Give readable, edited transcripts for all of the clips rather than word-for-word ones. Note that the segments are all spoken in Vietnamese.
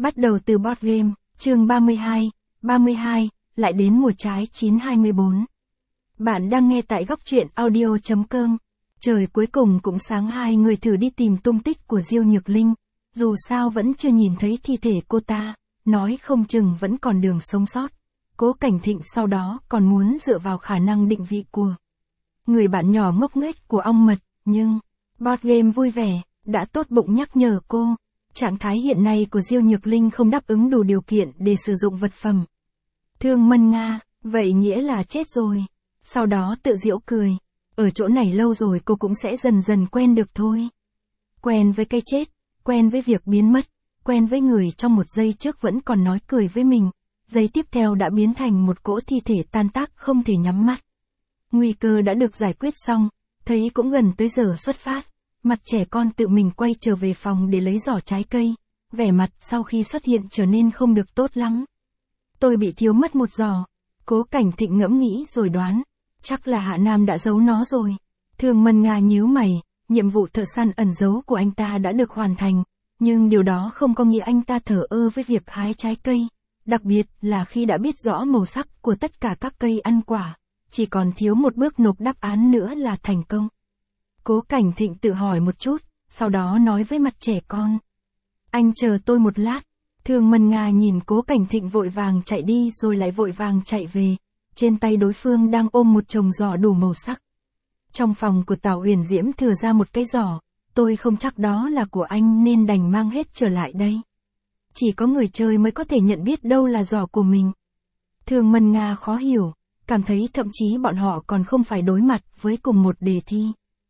Bắt đầu từ board game, chương 32, lại đến mùa trái 9/24. Bạn đang nghe tại góc truyện audio.com. Trời cuối cùng cũng sáng, hai người thử đi tìm tung tích của Diêu Nhược Linh. Dù sao vẫn chưa nhìn thấy thi thể cô ta, nói không chừng vẫn còn đường sống sót. Cố Cảnh Thịnh sau đó còn muốn dựa vào khả năng định vị của người bạn nhỏ ngốc nghếch của ong mật, nhưng board game vui vẻ, đã tốt bụng nhắc nhở cô. Trạng thái hiện nay của Diêu Nhược Linh không đáp ứng đủ điều kiện để sử dụng vật phẩm. Thương Mân Nga, vậy nghĩa là chết rồi. Sau đó tự giễu cười. Ở chỗ này lâu rồi cô cũng sẽ dần dần quen được thôi. Quen với cái chết, quen với việc biến mất, quen với người trong một giây trước vẫn còn nói cười với mình. Giây tiếp theo đã biến thành một cỗ thi thể tan tác không thể nhắm mắt. Nguy cơ đã được giải quyết xong, thấy cũng gần tới giờ xuất phát. Mặt trẻ con tự mình quay trở về phòng để lấy giỏ trái cây. Vẻ mặt sau khi xuất hiện trở nên không được tốt lắm. Tôi bị thiếu mất một giỏ. Cố Cảnh Thịnh ngẫm nghĩ rồi đoán. Chắc là Hạ Nam đã giấu nó rồi. Thương Mân Nga nhíu mày. Nhiệm vụ thợ săn ẩn giấu của anh ta đã được hoàn thành. Nhưng điều đó không có nghĩa anh ta thờ ơ với việc hái trái cây. Đặc biệt là khi đã biết rõ màu sắc của tất cả các cây ăn quả. Chỉ còn thiếu một bước nộp đáp án nữa là thành công. Cố Cảnh Thịnh tự hỏi một chút, sau đó nói với mặt trẻ con. Anh chờ tôi một lát. Thương Mân Nga nhìn Cố Cảnh Thịnh vội vàng chạy đi rồi lại vội vàng chạy về. Trên tay đối phương đang ôm một chồng giỏ đủ màu sắc. Trong phòng của Tào Uyển Diễm thừa ra một cái giỏ. Tôi không chắc đó là của anh nên đành mang hết trở lại đây. Chỉ có người chơi mới có thể nhận biết đâu là giỏ của mình. Thương Mân Nga khó hiểu, cảm thấy thậm chí bọn họ còn không phải đối mặt với cùng một đề thi.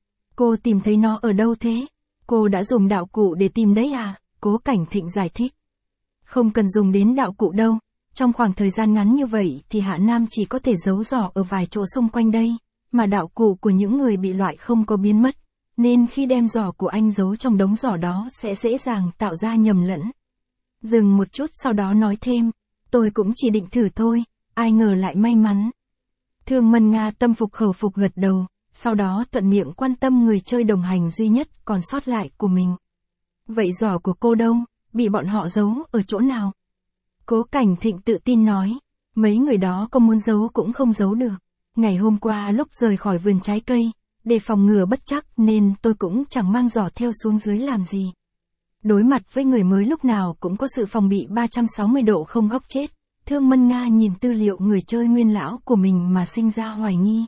Cô tìm thấy nó ở đâu thế? Cô đã dùng đạo cụ để tìm đấy à? Cố Cảnh Thịnh giải thích. Không cần dùng đến đạo cụ đâu. Trong khoảng thời gian ngắn như vậy thì Hạ Nam chỉ có thể giấu giỏ ở vài chỗ xung quanh đây. Mà đạo cụ của những người bị loại không có biến mất. Nên khi đem giỏ của anh giấu trong đống giỏ đó sẽ dễ dàng tạo ra nhầm lẫn. Dừng một chút sau đó nói thêm. Tôi cũng chỉ định thử thôi. Ai ngờ lại may mắn. Thương Mân Nga tâm phục khẩu phục gật đầu. Sau đó thuận miệng quan tâm người chơi đồng hành duy nhất còn sót lại của mình. Vậy giỏ của cô đâu? Bị bọn họ giấu ở chỗ nào? Cố Cảnh Thịnh tự tin nói. Mấy người đó có muốn giấu cũng không giấu được. Ngày hôm qua lúc rời khỏi vườn trái cây, để phòng ngừa bất trắc nên tôi cũng chẳng mang giỏ theo xuống dưới làm gì. Đối mặt với người mới lúc nào cũng có sự phòng bị 360 độ không góc chết. Thương Mân Nga nhìn tư liệu người chơi nguyên lão của mình mà sinh ra hoài nghi.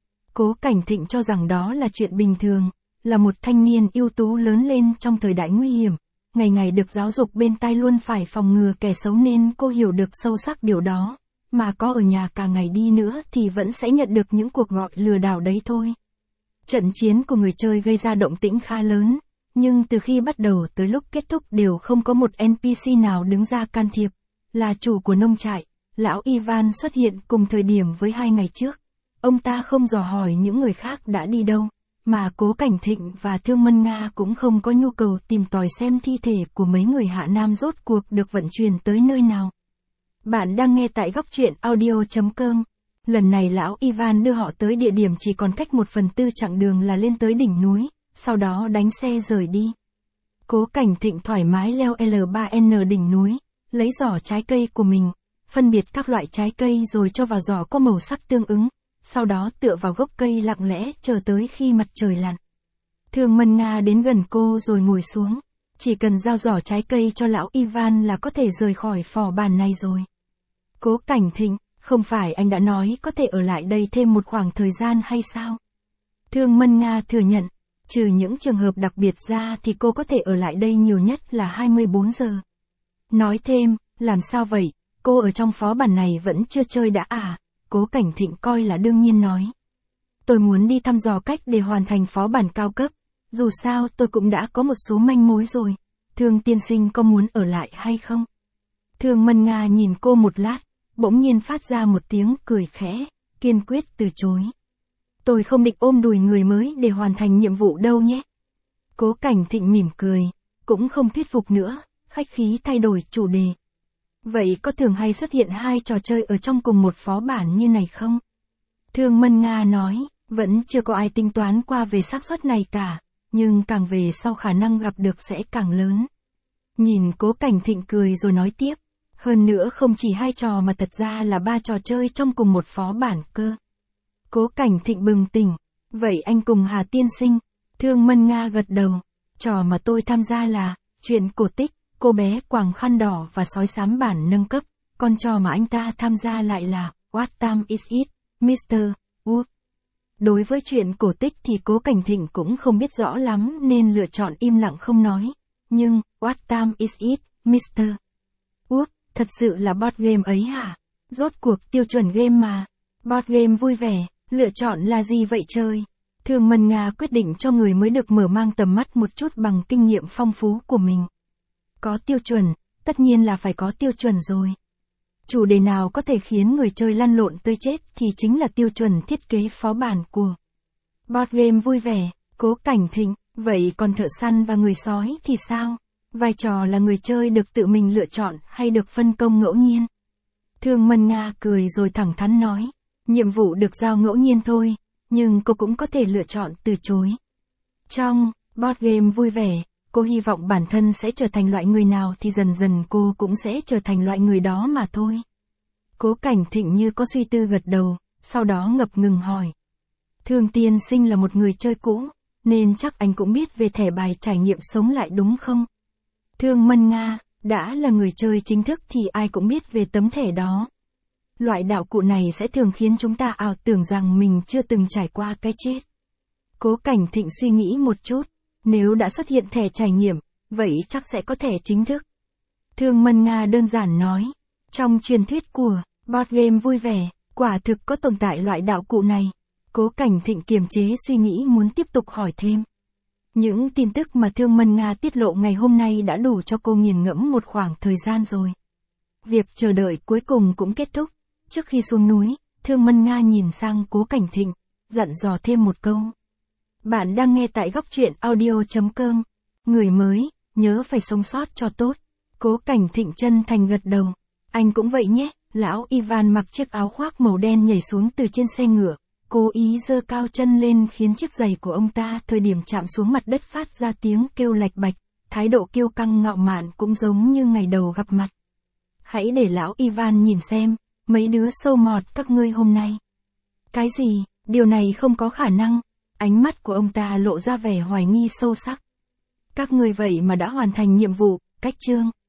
Cố Cảnh Thịnh cho rằng đó là chuyện bình thường, là một thanh niên ưu tú lớn lên trong thời đại nguy hiểm, ngày ngày được giáo dục bên tai luôn phải phòng ngừa kẻ xấu nên cô hiểu được sâu sắc điều đó, mà có ở nhà cả ngày đi nữa thì vẫn sẽ nhận được những cuộc gọi lừa đảo đấy thôi. Trận chiến của người chơi gây ra động tĩnh khá lớn, nhưng từ khi bắt đầu tới lúc kết thúc đều không có một NPC nào đứng ra can thiệp, là chủ của nông trại, lão Ivan xuất hiện cùng thời điểm với 2 ngày trước. Ông ta không dò hỏi những người khác đã đi đâu, mà Cố Cảnh Thịnh và Thương Mân Nga cũng không có nhu cầu tìm tòi xem thi thể của mấy người Hạ Nam rốt cuộc được vận chuyển tới nơi nào. Bạn đang nghe tại góc truyện audio.com. Lần này lão Ivan đưa họ tới địa điểm chỉ còn cách 1/4 chặng đường là lên tới đỉnh núi, sau đó đánh xe rời đi. Cố Cảnh Thịnh thoải mái leo L3N đỉnh núi, lấy giỏ trái cây của mình, phân biệt các loại trái cây rồi cho vào giỏ có màu sắc tương ứng. Sau đó tựa vào gốc cây lặng lẽ chờ tới khi mặt trời lặn. Thương Mân Nga đến gần cô rồi ngồi xuống. Chỉ cần giao giỏ trái cây cho lão Ivan là có thể rời khỏi phò bàn này rồi. Cố Cảnh Thịnh, không phải anh đã nói có thể ở lại đây thêm một khoảng thời gian hay sao? Thương Mân Nga thừa nhận, trừ những trường hợp đặc biệt ra thì cô có thể ở lại đây nhiều nhất là 24 giờ. Nói thêm, làm sao vậy, cô ở trong phó bản này vẫn chưa chơi đã à? Cố Cảnh Thịnh coi là đương nhiên nói. Tôi muốn đi thăm dò cách để hoàn thành phó bản cao cấp. Dù sao tôi cũng đã có một số manh mối rồi. Thương tiên sinh có muốn ở lại hay không? Thương Mân Nga nhìn cô một lát, bỗng nhiên phát ra một tiếng cười khẽ, kiên quyết từ chối. Tôi không định ôm đùi người mới để hoàn thành nhiệm vụ đâu nhé. Cố Cảnh Thịnh mỉm cười, cũng không thuyết phục nữa, khách khí thay đổi chủ đề. Vậy có thường hay xuất hiện 2 trò chơi ở trong cùng một phó bản như này không? Thương Mân Nga nói, vẫn chưa có ai tính toán qua về xác suất này cả, nhưng càng về sau khả năng gặp được sẽ càng lớn. Nhìn Cố Cảnh Thịnh cười rồi nói tiếp. Hơn nữa không chỉ 2 trò mà thật ra là 3 trò chơi trong cùng một phó bản cơ. Cố Cảnh Thịnh bừng tỉnh. Vậy anh cùng Hà tiên sinh? Thương Mân Nga gật đầu. Trò mà tôi tham gia là chuyện cổ tích, cô bé quàng khăn đỏ và sói xám bản nâng cấp. Còn trò mà anh ta tham gia lại là What time is it, Mr. Wood? Đối với chuyện cổ tích thì Cố Cảnh Thịnh cũng không biết rõ lắm nên lựa chọn im lặng không nói. Nhưng, What time is it, Mr. Wood, thật sự là board game ấy hả? Rốt cuộc tiêu chuẩn game mà. Board game vui vẻ, lựa chọn là gì vậy trời? Thương Mân Nga quyết định cho người mới được mở mang tầm mắt một chút bằng kinh nghiệm phong phú của mình. Có tiêu chuẩn, tất nhiên là phải có tiêu chuẩn rồi. Chủ đề nào có thể khiến người chơi lăn lộn tơi chết thì chính là tiêu chuẩn thiết kế phó bản của board game vui vẻ. Cố Cảnh Thịnh, vậy còn thợ săn và người sói thì sao? Vai trò là người chơi được tự mình lựa chọn hay được phân công ngẫu nhiên? Thương Mân Nga cười rồi thẳng thắn nói, nhiệm vụ được giao ngẫu nhiên thôi, nhưng cô cũng có thể lựa chọn từ chối. Trong board game vui vẻ, cô hy vọng bản thân sẽ trở thành loại người nào thì dần dần cô cũng sẽ trở thành loại người đó mà thôi. Cố Cảnh Thịnh như có suy tư gật đầu, sau đó ngập ngừng hỏi. Thương tiên sinh là một người chơi cũ, nên chắc anh cũng biết về thẻ bài trải nghiệm sống lại đúng không? Thương Mân Nga, đã là người chơi chính thức thì ai cũng biết về tấm thẻ đó. Loại đạo cụ này sẽ thường khiến chúng ta ảo tưởng rằng mình chưa từng trải qua cái chết. Cố Cảnh Thịnh suy nghĩ một chút, nếu đã xuất hiện thẻ trải nghiệm, vậy chắc sẽ có thẻ chính thức. Thương Mân Nga đơn giản nói, trong truyền thuyết của board game vui vẻ, quả thực có tồn tại loại đạo cụ này. Cố Cảnh Thịnh kiềm chế suy nghĩ muốn tiếp tục hỏi thêm. Những tin tức mà Thương Mân Nga tiết lộ ngày hôm nay đã đủ cho cô nghiền ngẫm một khoảng thời gian rồi. Việc chờ đợi cuối cùng cũng kết thúc. Trước khi xuống núi, Thương Mân Nga nhìn sang Cố Cảnh Thịnh, dặn dò thêm một câu. Bạn đang nghe tại góc truyện audio.com. Người mới, nhớ phải sống sót cho tốt. Cố Cảnh Thịnh chân thành gật đầu. Anh cũng vậy nhé. Lão Ivan mặc chiếc áo khoác màu đen nhảy xuống từ trên xe ngựa, cố ý giơ cao chân lên khiến chiếc giày của ông ta thời điểm chạm xuống mặt đất phát ra tiếng kêu lạch bạch, thái độ kiêu căng ngạo mạn cũng giống như ngày đầu gặp mặt. Hãy để lão Ivan nhìn xem, mấy đứa sâu mọt các ngươi hôm nay. Cái gì, điều này không có khả năng. Ánh mắt của ông ta lộ ra vẻ hoài nghi sâu sắc. Các ngươi vậy mà đã hoàn thành nhiệm vụ, cách chương.